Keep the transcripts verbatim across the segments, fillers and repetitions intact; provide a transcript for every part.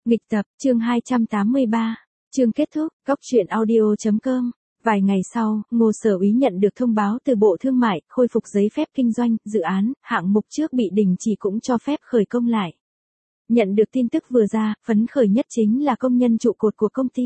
Nghịch tập, chương hai trăm tám mươi ba. Chương kết thúc, góc truyện audio chấm com. Vài ngày sau, Ngô Sở Úy nhận được thông báo từ Bộ Thương mại, khôi phục giấy phép kinh doanh, dự án, hạng mục trước bị đình chỉ cũng cho phép khởi công lại. Nhận được tin tức vừa ra, phấn khởi nhất chính là công nhân trụ cột của công ty.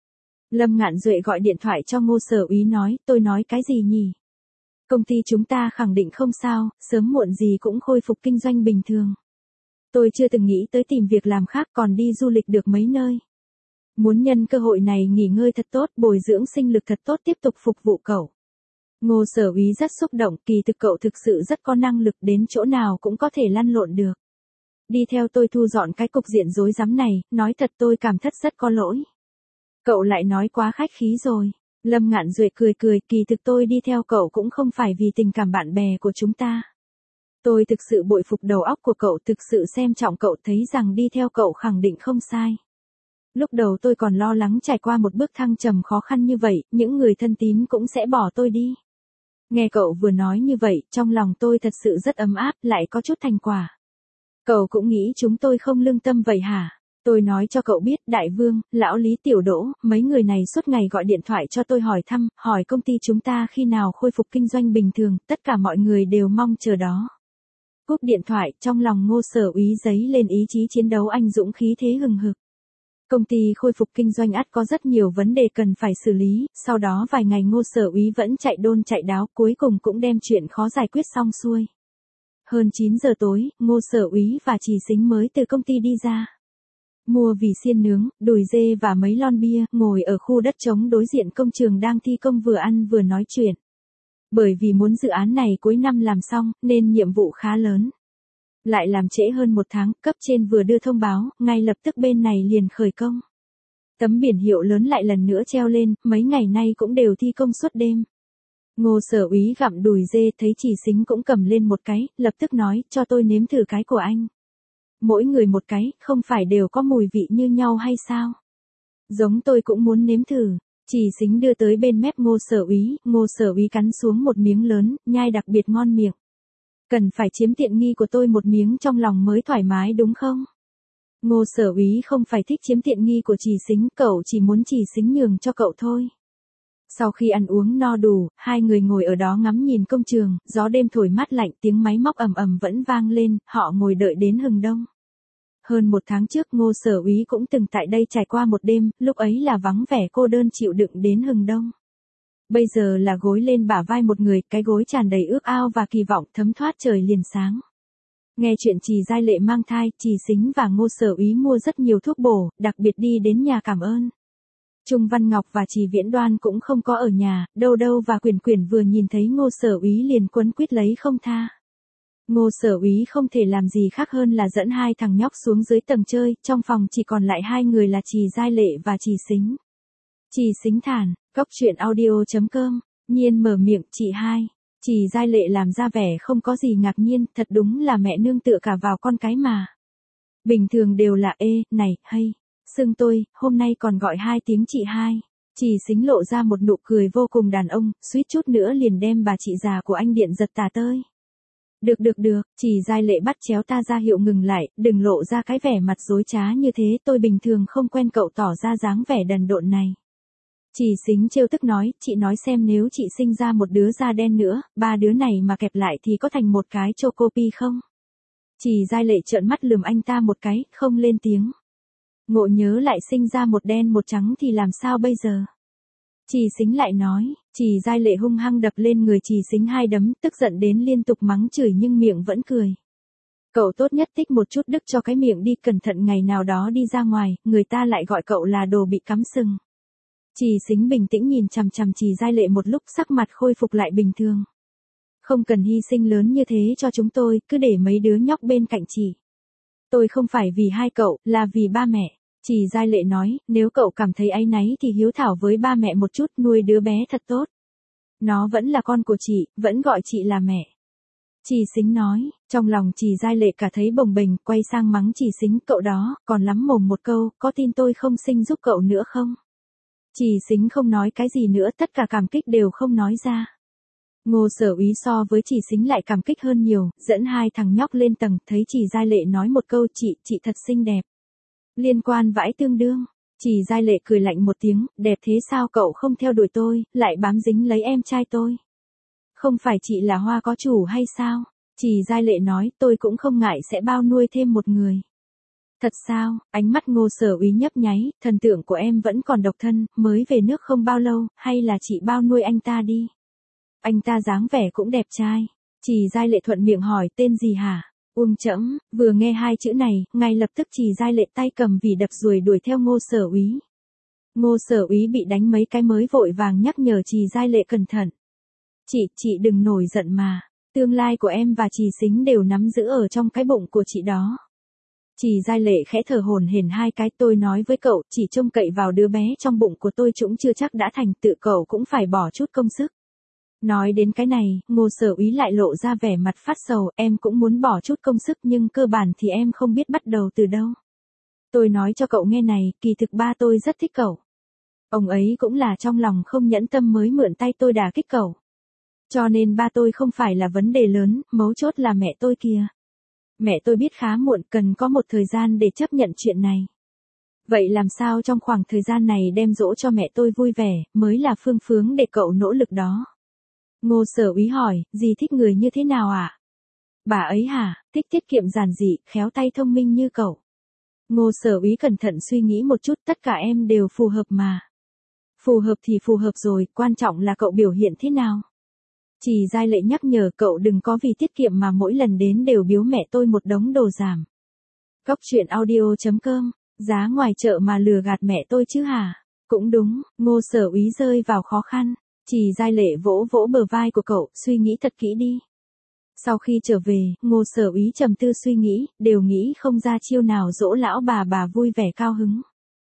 Lâm Ngạn Duệ gọi điện thoại cho Ngô Sở Úy nói, tôi nói cái gì nhỉ? Công ty chúng ta khẳng định không sao, sớm muộn gì cũng khôi phục kinh doanh bình thường. Tôi chưa từng nghĩ tới tìm việc làm khác còn đi du lịch được mấy nơi. Muốn nhân cơ hội này nghỉ ngơi thật tốt, bồi dưỡng sinh lực thật tốt tiếp tục phục vụ cậu. Ngô Sở Úy rất xúc động, kỳ thực cậu thực sự rất có năng lực, đến chỗ nào cũng có thể lăn lộn được. Đi theo tôi thu dọn cái cục diện rối rắm này, nói thật tôi cảm thấy rất có lỗi. Cậu lại nói quá khách khí rồi. Lâm Ngạn Duệ cười cười, kỳ thực tôi đi theo cậu cũng không phải vì tình cảm bạn bè của chúng ta. Tôi thực sự bội phục đầu óc của cậu, thực sự xem trọng cậu, thấy rằng đi theo cậu khẳng định không sai. Lúc đầu tôi còn lo lắng trải qua một bước thăng trầm khó khăn như vậy, những người thân tín cũng sẽ bỏ tôi đi. Nghe cậu vừa nói như vậy, trong lòng tôi thật sự rất ấm áp, lại có chút thành quả. Cậu cũng nghĩ chúng tôi không lương tâm vậy hả? Tôi nói cho cậu biết, Đại Vương, Lão Lý, Tiểu Đỗ, mấy người này suốt ngày gọi điện thoại cho tôi hỏi thăm, hỏi công ty chúng ta khi nào khôi phục kinh doanh bình thường, tất cả mọi người đều mong chờ đó. Cúp điện thoại, trong lòng Ngô Sở Úy dấy lên ý chí chiến đấu anh dũng, khí thế hừng hực. Công ty khôi phục kinh doanh ắt có rất nhiều vấn đề cần phải xử lý, sau đó vài ngày Ngô Sở Úy vẫn chạy đôn chạy đáo, cuối cùng cũng đem chuyện khó giải quyết xong xuôi. Hơn chín giờ tối, Ngô Sở Úy và Trì Sính mới từ công ty đi ra. Mua vỉ xiên nướng, đùi dê và mấy lon bia, ngồi ở khu đất trống đối diện công trường đang thi công vừa ăn vừa nói chuyện. Bởi vì muốn dự án này cuối năm làm xong, nên nhiệm vụ khá lớn. Lại làm trễ hơn một tháng, cấp trên vừa đưa thông báo, ngay lập tức bên này liền khởi công. Tấm biển hiệu lớn lại lần nữa treo lên, mấy ngày nay cũng đều thi công suốt đêm. Ngô Sở Úy gặm đùi dê, thấy Trì Sính cũng cầm lên một cái, lập tức nói, cho tôi nếm thử cái của anh. Mỗi người một cái, không phải đều có mùi vị như nhau hay sao? Giống tôi cũng muốn nếm thử. Trì Sính đưa tới bên mép Ngô Sở Úy, Ngô Sở Úy cắn xuống một miếng lớn, nhai đặc biệt ngon miệng. Cần phải chiếm tiện nghi của tôi một miếng trong lòng mới thoải mái đúng không? Ngô Sở Úy không phải thích chiếm tiện nghi của Trì Sính, cậu chỉ muốn Trì Sính nhường cho cậu thôi. Sau khi ăn uống no đủ, hai người ngồi ở đó ngắm nhìn công trường, gió đêm thổi mát lạnh, tiếng máy móc ầm ầm vẫn vang lên, họ ngồi đợi đến hừng đông. Hơn một tháng trước Ngô Sở Úy cũng từng tại đây trải qua một đêm, lúc ấy là vắng vẻ cô đơn chịu đựng đến hừng đông. Bây giờ là gối lên bả vai một người, cái gối tràn đầy ước ao và kỳ vọng, thấm thoát trời liền sáng. Nghe chuyện Trì Giai Lệ mang thai, Trì Sính và Ngô Sở Úy mua rất nhiều thuốc bổ, đặc biệt đi đến nhà cảm ơn. Trung Văn Ngọc và Trì Viễn Đoan cũng không có ở nhà, Đâu Đâu và Quyển Quyển vừa nhìn thấy Ngô Sở Úy liền quấn quýt lấy không tha. Ngô Sở Úy không thể làm gì khác hơn là dẫn hai thằng nhóc xuống dưới tầng chơi, trong phòng chỉ còn lại hai người là Trì Giai Lệ và Trì Sính. Trì Sính thản, góc truyện audio chấm com, nhiên mở miệng, chị hai. Trì Giai Lệ làm ra vẻ không có gì ngạc nhiên, thật đúng là mẹ nương tựa cả vào con cái mà. Bình thường đều là ê, này, hay, xưng tôi, hôm nay còn gọi hai tiếng chị hai. Trì Sính lộ ra một nụ cười vô cùng đàn ông, suýt chút nữa liền đem bà chị già của anh điện giật tà tơi. Được được được, Trì Giai Lệ bắt chéo ta ra hiệu ngừng lại, đừng lộ ra cái vẻ mặt dối trá như thế, tôi bình thường không quen cậu tỏ ra dáng vẻ đần độn này. Trì Sính trêu tức nói, chị nói xem nếu chị sinh ra một đứa da đen nữa, ba đứa này mà kẹp lại thì có thành một cái Chocopi không? Trì Giai Lệ trợn mắt lườm anh ta một cái, không lên tiếng. Ngộ nhớ lại sinh ra một đen một trắng thì làm sao bây giờ? Trì Sính lại nói, Trì Giai Lệ hung hăng đập lên người Trì Sính hai đấm, tức giận đến liên tục mắng chửi nhưng miệng vẫn cười. Cậu tốt nhất tích một chút đức cho cái miệng đi, cẩn thận ngày nào đó đi ra ngoài, người ta lại gọi cậu là đồ bị cắm sừng. Trì Sính bình tĩnh nhìn chằm chằm Trì Giai Lệ một lúc, sắc mặt khôi phục lại bình thường. Không cần hy sinh lớn như thế cho chúng tôi, cứ để mấy đứa nhóc bên cạnh chị. Tôi không phải vì hai cậu, là vì ba mẹ. Trì Giai Lệ nói, nếu cậu cảm thấy áy náy thì hiếu thảo với ba mẹ một chút, nuôi đứa bé thật tốt. Nó vẫn là con của chị, vẫn gọi chị là mẹ. Trì Sính nói, trong lòng Trì Giai Lệ cả thấy bồng bềnh, quay sang mắng Trì Sính, cậu đó, còn lắm mồm một câu, có tin tôi không sinh giúp cậu nữa không? Trì Sính không nói cái gì nữa, tất cả cảm kích đều không nói ra. Ngô Sở Úy so với Trì Sính lại cảm kích hơn nhiều, dẫn hai thằng nhóc lên tầng, thấy Trì Giai Lệ nói một câu, chị, chị thật xinh đẹp. Liên quan vãi tương đương. Trì Giai Lệ cười lạnh một tiếng, đẹp thế sao cậu không theo đuổi tôi, lại bám dính lấy em trai tôi. Không phải chị là hoa có chủ hay sao? Trì Giai Lệ nói, tôi cũng không ngại sẽ bao nuôi thêm một người. Thật sao? Ánh mắt Ngô Sở Úy nhấp nháy, thần tượng của em vẫn còn độc thân, mới về nước không bao lâu, hay là chị bao nuôi anh ta đi? Anh ta dáng vẻ cũng đẹp trai. Trì Giai Lệ thuận miệng hỏi, tên gì hả? Uông Trẫm. Vừa nghe hai chữ này, ngay lập tức Trì Giai Lệ tay cầm vì đập ruồi đuổi theo Ngô Sở Úy. Ngô Sở Úy bị đánh mấy cái mới vội vàng nhắc nhở Trì Giai Lệ cẩn thận. Chị, chị đừng nổi giận mà. Tương lai của em và Trì Sính đều nắm giữ ở trong cái bụng của chị đó. Trì Giai Lệ khẽ thở hổn hển hai cái, tôi nói với cậu, chỉ trông cậy vào đứa bé trong bụng của tôi cũng chưa chắc đã thành, tự cậu cũng phải bỏ chút công sức. Nói đến cái này, Ngô Sở Úy lại lộ ra vẻ mặt phát sầu, em cũng muốn bỏ chút công sức nhưng cơ bản thì em không biết bắt đầu từ đâu. Tôi nói cho cậu nghe này, kỳ thực ba tôi rất thích cậu. Ông ấy cũng là trong lòng không nhẫn tâm mới mượn tay tôi đả kích cậu. Cho nên ba tôi không phải là vấn đề lớn, mấu chốt là mẹ tôi kìa. Mẹ tôi biết khá muộn, cần có một thời gian để chấp nhận chuyện này. Vậy làm sao trong khoảng thời gian này đem dỗ cho mẹ tôi vui vẻ, mới là phương hướng để cậu nỗ lực đó. Ngô Sở Úy hỏi, dì thích người như thế nào ạ? À? Bà ấy hả, thích tiết kiệm giản dị, khéo tay thông minh như cậu. Ngô Sở Úy cẩn thận suy nghĩ một chút, tất cả em đều phù hợp mà. Phù hợp thì phù hợp rồi, quan trọng là cậu biểu hiện thế nào. Trì Giai Lệ nhắc nhở cậu đừng có vì tiết kiệm mà mỗi lần đến đều biếu mẹ tôi một đống đồ giảm. Cóc truyện audio chấm com, giá ngoài chợ mà lừa gạt mẹ tôi chứ hả? Cũng đúng, Ngô Sở Úy rơi vào khó khăn. Trì Giai Lệ vỗ vỗ bờ vai của cậu, suy nghĩ thật kỹ đi. Sau khi trở về, Ngô Sở Úy trầm tư suy nghĩ, đều nghĩ không ra chiêu nào dỗ lão bà bà vui vẻ cao hứng.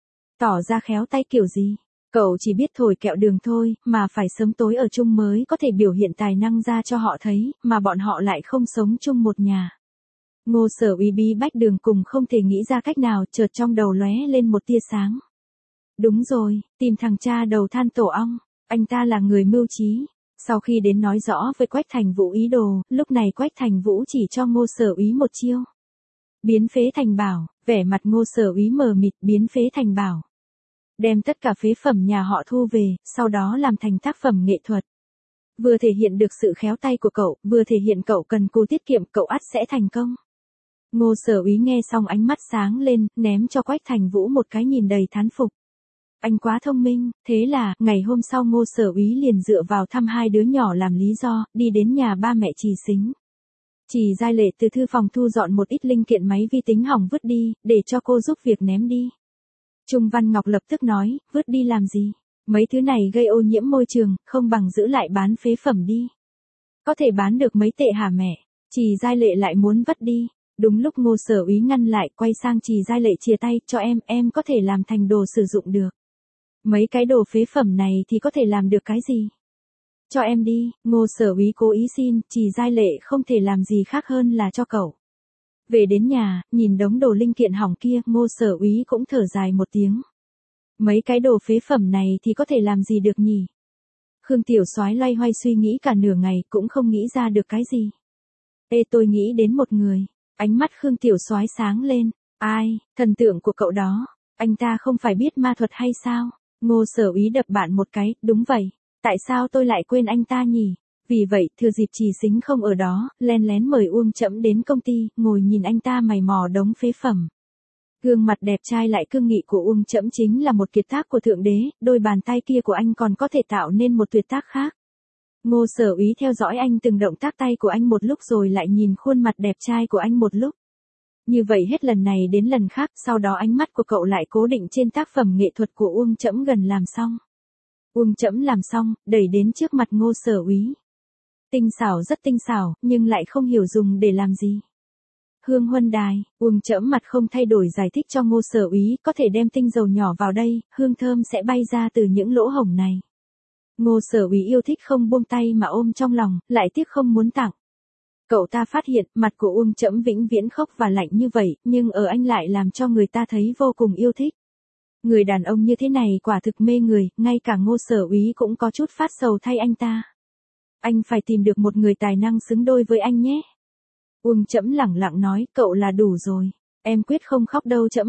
Tỏ ra khéo tay kiểu gì? Cậu chỉ biết thổi kẹo đường thôi, mà phải sớm tối ở chung mới có thể biểu hiện tài năng ra cho họ thấy, mà bọn họ lại không sống chung một nhà. Ngô Sở Úy bí bách đường cùng không thể nghĩ ra cách nào, chợt trong đầu lóe lên một tia sáng. Đúng rồi, tìm thằng cha đầu than tổ ong, anh ta là người mưu trí. Sau khi đến nói rõ với Quách Thành Vũ ý đồ, lúc này Quách Thành Vũ chỉ cho Ngô Sở Úy một chiêu. Biến phế thành bảo, vẻ mặt Ngô Sở Úy mờ mịt, biến phế thành bảo. Đem tất cả phế phẩm nhà họ thu về, sau đó làm thành tác phẩm nghệ thuật. Vừa thể hiện được sự khéo tay của cậu, vừa thể hiện cậu cần cù tiết kiệm, cậu ắt sẽ thành công. Ngô Sở Úy nghe xong ánh mắt sáng lên, ném cho Quách Thành Vũ một cái nhìn đầy thán phục. Anh quá thông minh, thế là, ngày hôm sau Ngô Sở Úy liền dựa vào thăm hai đứa nhỏ làm lý do, đi đến nhà ba mẹ Trì Sính. Trì Giai Lệ từ thư phòng thu dọn một ít linh kiện máy vi tính hỏng vứt đi, để cho cô giúp việc ném đi. Trung Văn Ngọc lập tức nói, vứt đi làm gì? Mấy thứ này gây ô nhiễm môi trường, không bằng giữ lại bán phế phẩm đi. Có thể bán được mấy tệ hả mẹ? Trì Giai Lệ lại muốn vứt đi. Đúng lúc Ngô Sở Úy ngăn lại, quay sang Trì Giai Lệ chia tay, cho em, em có thể làm thành đồ sử dụng được. Mấy cái đồ phế phẩm này thì có thể làm được cái gì? Cho em đi, Ngô Sở Úy cố ý xin, Trì Giai Lệ không thể làm gì khác hơn là cho cậu. Về đến nhà, nhìn đống đồ linh kiện hỏng kia, Ngô Sở Úy cũng thở dài một tiếng. Mấy cái đồ phế phẩm này thì có thể làm gì được nhỉ? Khương Tiểu Soái loay hoay suy nghĩ cả nửa ngày cũng không nghĩ ra được cái gì. Ê, tôi nghĩ đến một người. Ánh mắt Khương Tiểu Soái sáng lên. Ai, thần tượng của cậu đó? Anh ta không phải biết ma thuật hay sao? Ngô Sở Úy đập bạn một cái, đúng vậy. Tại sao tôi lại quên anh ta nhỉ? Vì vậy, thừa dịp Trì Sính không ở đó, len lén mời Uông Trẫm đến công ty, ngồi nhìn anh ta mày mò đống phế phẩm. Gương mặt đẹp trai lại cương nghị của Uông Trẫm chính là một kiệt tác của Thượng Đế, đôi bàn tay kia của anh còn có thể tạo nên một tuyệt tác khác. Ngô Sở Úy theo dõi anh từng động tác tay của anh một lúc rồi lại nhìn khuôn mặt đẹp trai của anh một lúc. Như vậy hết lần này đến lần khác, sau đó ánh mắt của cậu lại cố định trên tác phẩm nghệ thuật của Uông Trẫm gần làm xong. Uông Trẫm làm xong, đẩy đến trước mặt Ngô Sở Úy. Tinh xảo rất tinh xảo, nhưng lại không hiểu dùng để làm gì. Hương huân đài, Uông Trẫm mặt không thay đổi giải thích cho Ngô Sở Úy, có thể đem tinh dầu nhỏ vào đây, hương thơm sẽ bay ra từ những lỗ hổng này. Ngô Sở Úy yêu thích không buông tay mà ôm trong lòng, lại tiếc không muốn tặng. Cậu ta phát hiện, mặt của Uông Trẫm vĩnh viễn khốc và lạnh như vậy, nhưng ở anh lại làm cho người ta thấy vô cùng yêu thích. Người đàn ông như thế này quả thực mê người, ngay cả Ngô Sở Úy cũng có chút phát sầu thay anh ta. Anh phải tìm được một người tài năng xứng đôi với anh nhé. Uông Trẫm lẳng lặng nói, cậu là đủ rồi. Em quyết không khóc đâu Trẫm ạ.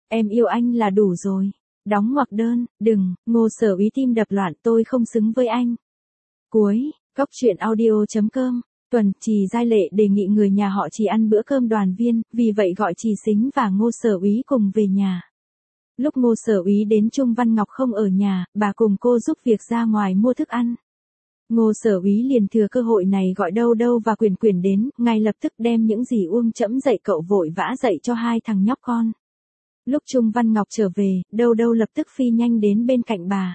Em yêu anh là đủ rồi. Đóng ngoặc đơn, đừng, Ngô Sở Úy tim đập loạn, tôi không xứng với anh. Cuối, Cóc truyện audio.com, tuần, Trì Giai Lệ đề nghị người nhà họ Trì ăn bữa cơm đoàn viên, vì vậy gọi Trì Sính và Ngô Sở Úy cùng về nhà. Lúc Ngô Sở Úy đến Trung Văn Ngọc không ở nhà, bà cùng cô giúp việc ra ngoài mua thức ăn. Ngô Sở Úy liền thừa cơ hội này gọi Đâu Đâu và Quyển Quyển đến, ngay lập tức đem những gì Uông Trẫm dạy cậu vội vã dạy cho hai thằng nhóc con. Lúc Trung Văn Ngọc trở về, Đâu Đâu lập tức phi nhanh đến bên cạnh bà.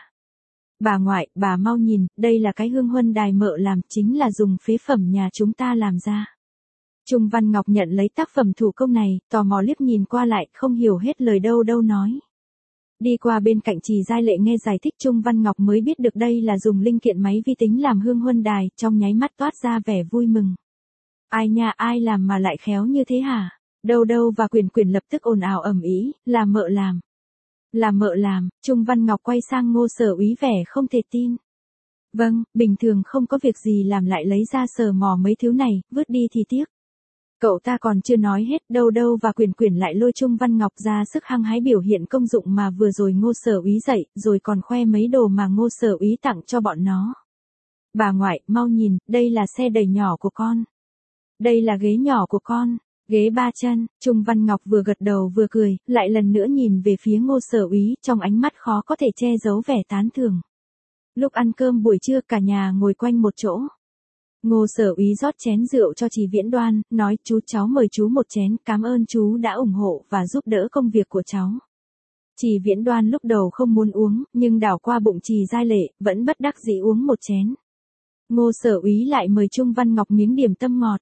Bà ngoại, bà mau nhìn, đây là cái hương huân đài mợ làm, chính là dùng phế phẩm nhà chúng ta làm ra. Trung Văn Ngọc nhận lấy tác phẩm thủ công này, tò mò liếc nhìn qua lại, không hiểu hết lời Đâu Đâu nói. Đi qua bên cạnh Trì Giai Lệ nghe giải thích, Trung Văn Ngọc mới biết được đây là dùng linh kiện máy vi tính làm hương huân đài, trong nháy mắt toát ra vẻ vui mừng. Ai nha, ai làm mà lại khéo như thế hả? Đâu Đâu và Quyển Quyển lập tức ồn ào ầm ĩ, là mợ làm. Là mợ làm, Trung Văn Ngọc quay sang Ngô Sở Úy vẻ không thể tin. Vâng, bình thường không có việc gì làm lại lấy ra sờ mò mấy thứ này, vứt đi thì tiếc. Cậu ta còn chưa nói hết, Đâu Đâu và Quyển Quyển lại lôi Trung Văn Ngọc ra sức hăng hái biểu hiện công dụng mà vừa rồi Ngô Sở Úy dạy, rồi còn khoe mấy đồ mà Ngô Sở Úy tặng cho bọn nó. Bà ngoại, mau nhìn, đây là xe đẩy nhỏ của con. Đây là ghế nhỏ của con. Ghế ba chân, Trung Văn Ngọc vừa gật đầu vừa cười, lại lần nữa nhìn về phía Ngô Sở Úy, trong ánh mắt khó có thể che giấu vẻ tán thưởng. Lúc ăn cơm buổi trưa cả nhà ngồi quanh một chỗ. Ngô Sở Úy rót chén rượu cho Trì Viễn Đoan, nói chú cháu mời chú một chén, cảm ơn chú đã ủng hộ và giúp đỡ công việc của cháu. Trì Viễn Đoan lúc đầu không muốn uống, nhưng đảo qua bụng Trì Giai Lệ, vẫn bất đắc dĩ uống một chén. Ngô Sở Úy lại mời Trung Văn Ngọc miếng điểm tâm ngọt.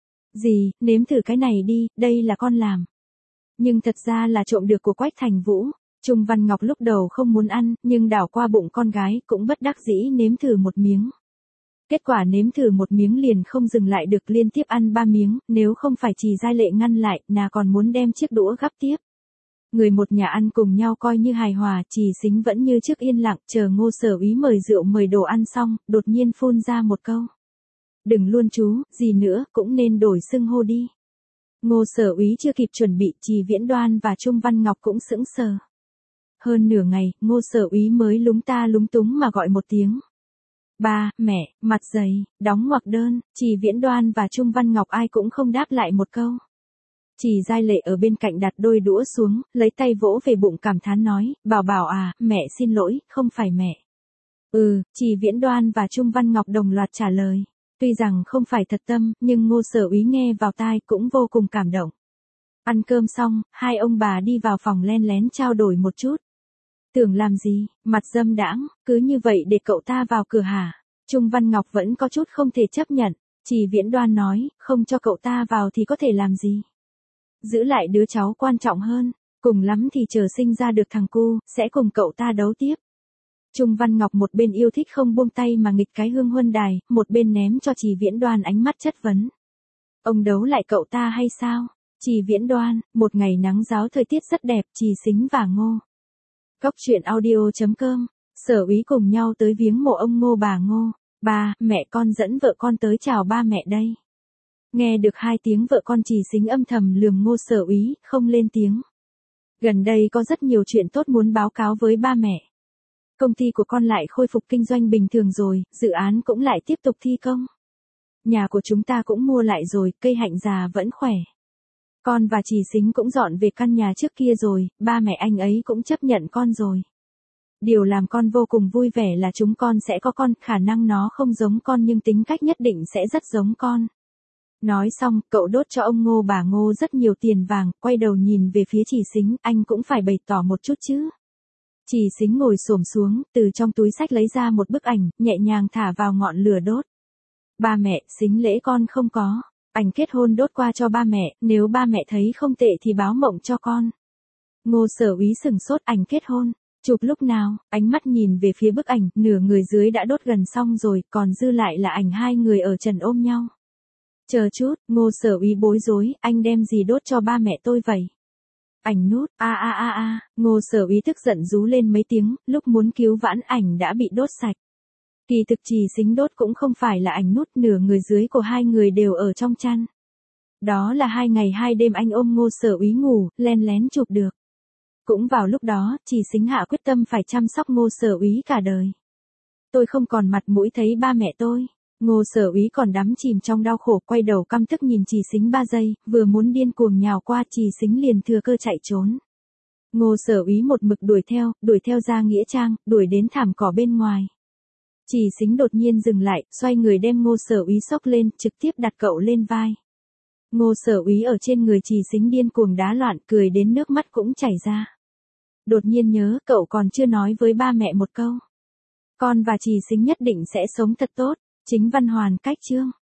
Gì, nếm thử cái này đi, đây là con làm. Nhưng thật ra là trộm được của Quách Thành Vũ. Trung Văn Ngọc lúc đầu không muốn ăn, nhưng đảo qua bụng con gái, cũng bất đắc dĩ nếm thử một miếng. Kết quả nếm thử một miếng liền không dừng lại được, liên tiếp ăn ba miếng, nếu không phải Trì Giai Lệ ngăn lại, nà còn muốn đem chiếc đũa gắp tiếp. Người một nhà ăn cùng nhau coi như hài hòa, Trì Sính vẫn như trước yên lặng, chờ Ngô Sở Úy mời rượu mời đồ ăn xong, đột nhiên phun ra một câu. Đừng luôn chú, gì nữa, cũng nên đổi xưng hô đi. Ngô Sở Úy chưa kịp chuẩn bị, Trì Viễn Đoan và Trung Văn Ngọc cũng sững sờ. Hơn nửa ngày, Ngô Sở Úy mới lúng ta lúng túng mà gọi một tiếng. Ba, mẹ, mặt dày, đóng ngoặc đơn, Trì Viễn Đoan và Trung Văn Ngọc ai cũng không đáp lại một câu. Trì Giai Lệ ở bên cạnh đặt đôi đũa xuống, lấy tay vỗ về bụng cảm thán nói, Bảo Bảo à, mẹ xin lỗi, không phải mẹ. Ừ, Trì Viễn Đoan và Trung Văn Ngọc đồng loạt trả lời. Tuy rằng không phải thật tâm, nhưng Ngô Sở Úy nghe vào tai cũng vô cùng cảm động. Ăn cơm xong, hai ông bà đi vào phòng len lén trao đổi một chút. Tưởng làm gì, mặt dâm đãng, cứ như vậy để cậu ta vào cửa hả? Trung Văn Ngọc vẫn có chút không thể chấp nhận. Trì Viễn Đoan nói, không cho cậu ta vào thì có thể làm gì? Giữ lại đứa cháu quan trọng hơn, cùng lắm thì chờ sinh ra được thằng cu, sẽ cùng cậu ta đấu tiếp. Trung Văn Ngọc một bên yêu thích không buông tay mà nghịch cái hương huân đài, một bên ném cho Trì Viễn Đoan ánh mắt chất vấn. Ông đấu lại cậu ta hay sao? Trì Viễn Đoan, một ngày nắng ráo thời tiết rất đẹp, Trì Sính và Ngô. Cóc truyện audio.com, Sở Úy cùng nhau tới viếng mộ ông Ngô bà Ngô. Ba, mẹ con dẫn vợ con tới chào ba mẹ đây. Nghe được hai tiếng vợ con, Trì Sính âm thầm lườm Ngô Sở Úy, không lên tiếng. Gần đây có rất nhiều chuyện tốt muốn báo cáo với ba mẹ. Công ty của con lại khôi phục kinh doanh bình thường rồi, dự án cũng lại tiếp tục thi công. Nhà của chúng ta cũng mua lại rồi, cây hạnh già vẫn khỏe. Con và Trì Sính cũng dọn về căn nhà trước kia rồi, ba mẹ anh ấy cũng chấp nhận con rồi. Điều làm con vô cùng vui vẻ là chúng con sẽ có con, khả năng nó không giống con nhưng tính cách nhất định sẽ rất giống con. Nói xong, cậu đốt cho ông Ngô bà Ngô rất nhiều tiền vàng, quay đầu nhìn về phía Trì Sính, anh cũng phải bày tỏ một chút chứ. Trì Sính ngồi xổm xuống, từ trong túi xách lấy ra một bức ảnh, nhẹ nhàng thả vào ngọn lửa đốt. Ba mẹ, Sính lễ con không có. Ảnh kết hôn đốt qua cho ba mẹ, nếu ba mẹ thấy không tệ thì báo mộng cho con. Ngô Sở Úy sừng sốt, ảnh kết hôn. Chụp lúc nào, ánh mắt nhìn về phía bức ảnh, nửa người dưới đã đốt gần xong rồi, còn dư lại là ảnh hai người ở trần ôm nhau. Chờ chút, Ngô Sở Úy bối rối, anh đem gì đốt cho ba mẹ tôi vậy? Ảnh nút, a a a a, Ngô Sở Úy tức giận rú lên mấy tiếng, lúc muốn cứu vãn ảnh đã bị đốt sạch. Kỳ thực Trì Sính đốt cũng không phải là ảnh nút, nửa người dưới của hai người đều ở trong chăn. Đó là hai ngày hai đêm anh ôm Ngô Sở Úy ngủ, len lén chụp được. Cũng vào lúc đó, Trì Xính hạ quyết tâm phải chăm sóc Ngô Sở Úy cả đời. Tôi không còn mặt mũi thấy ba mẹ tôi. Ngô Sở Úy còn đắm chìm trong đau khổ, quay đầu căm tức nhìn Trì Xính ba giây, vừa muốn điên cuồng nhào qua, Trì Xính liền thừa cơ chạy trốn. Ngô Sở Úy một mực đuổi theo, đuổi theo ra nghĩa trang, đuổi đến thảm cỏ bên ngoài. Trì Xính đột nhiên dừng lại, xoay người đem Ngô Sở Úy xốc lên, trực tiếp đặt cậu lên vai. Ngô Sở Úy ở trên người Trì Xính điên cuồng đá loạn, cười đến nước mắt cũng chảy ra. Đột nhiên nhớ, cậu còn chưa nói với ba mẹ một câu. Con và Trì Xính nhất định sẽ sống thật tốt. Chính văn hoàn cách chương.